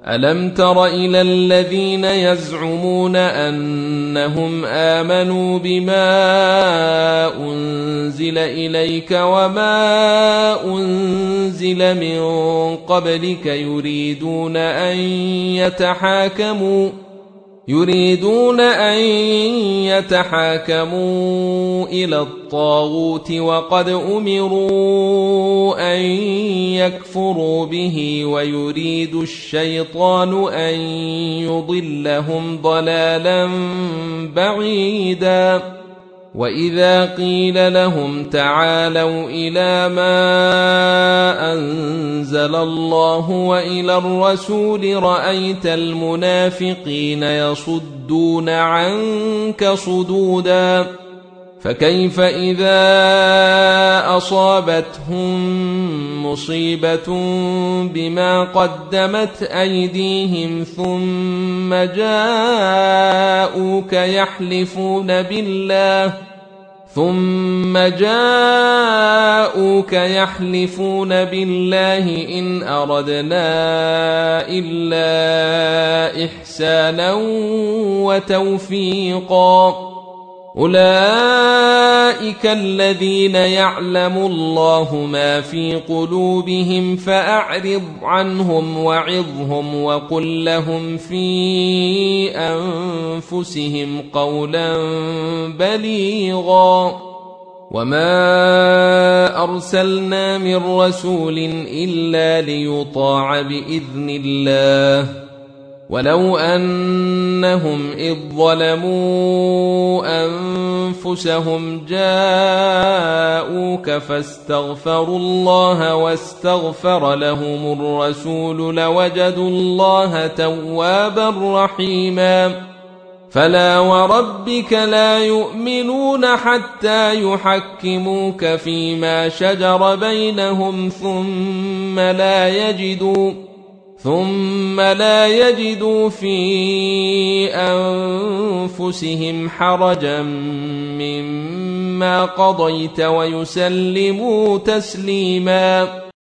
ألم تر إلى الذين يزعمون أنهم آمنوا بما أنزل إليك وما أنزل من قبلك يريدون أن يتحاكموا إلى الطاغوت وقد أمروا أن يكفروا به ويريد الشيطان أن يضلهم ضلالا بعيدا وإذا قيل لهم تعالوا إلى ما أنزل الله وإلى الرسول رأيت المنافقين يصدون عنك صدودا فكيف إذا أصابتهم مصيبة بما قدمت أيديهم ثم جاءوك يحلفون بالله إن أردنا إلا إحسانا وتوفيقا أولئك الذين يعلم الله ما في قلوبهم فأعرض عنهم وعظهم وقل لهم في أنفسهم قولا بليغا وما أرسلنا من رسول إلا ليطاع بإذن الله ولو أنهم إذ ظلموا أنفسهم جاءوك فاستغفروا الله واستغفر لهم الرسول لوجدوا الله توابا رحيما فلا وربك لا يؤمنون حتى يحكموك فيما شجر بينهم ثم لا يجدوا في أنفسهم حرجا مما قضيت ويسلموا تسليما